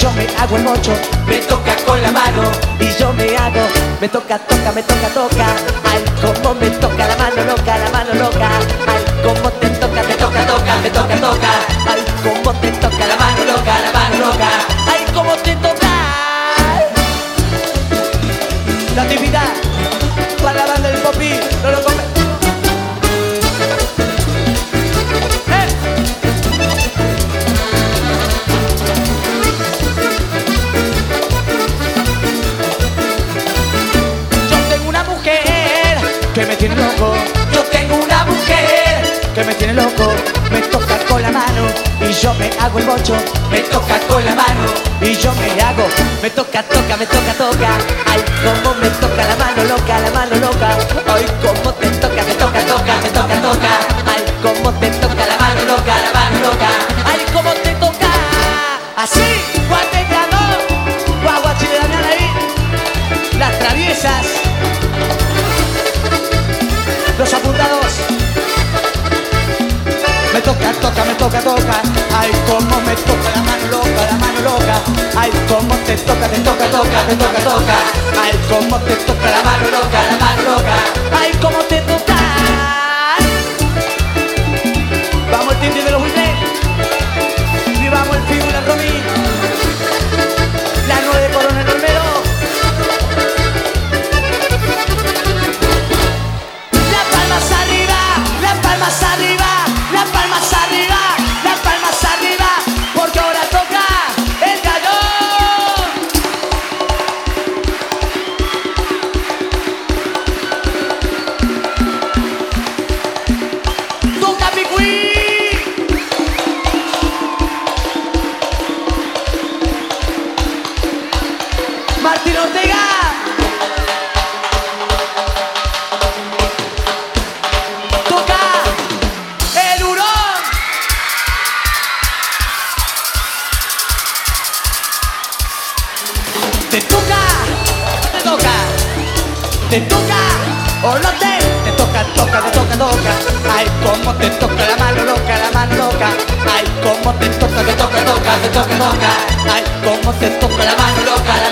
yo me hago el mocho. Me toca con la mano Y yo me hago, me toca, toca, me toca, toca. Ay, como me toca la mano loca, la mano loca. Ay, como te toca, Me toca, toca, me toca, toca. Ay, como te toca La mano loca, la mano loca. Ay, como te toca. La actividad para la banda del Popi, no lo come. Yo tengo una mujer que me tiene loco. Yo tengo una mujer Que me tiene loco, me toca con la mano y yo me hago el bocho. me toca con la mano. Y yo me hago, me toca, toca, me toca, toca. Ay, como me toca la mano loca, la mano loca. Ay, como te toca, me toca, toca, me toca, toca. Ay, como te toca la mano loca, la mano loca. Ay, como te toca. Así, guatequeando, guagua chilena ahí. Las traviesas, los apuntados. Me toca, toca, me toca, toca. Ay, como me toca la mano loca, la mano loca. Ay, como te toca, te toca, toca, te toca, toca. Ay, como te toca la mano loca, la mano loca. Ay, como te toca. Vamos el timbre de los Whitney. Y vamos el Fibu y la Romy. La 9 Coronel Olmedo. Las palmas arriba, las palmas arriba. Las palmas arriba, las palmas arriba, porque ahora toca el gallón. Toca Picuí. Martín Ortega. Toca el hurón. Te toca, te toca, te toca, o no te toca, toca, te toca, toca. Ay, como te toca la mano loca, la mano loca. Ay, como te toca, te toca, toca, te toca, toca. Ay, como te toca la mano loca, la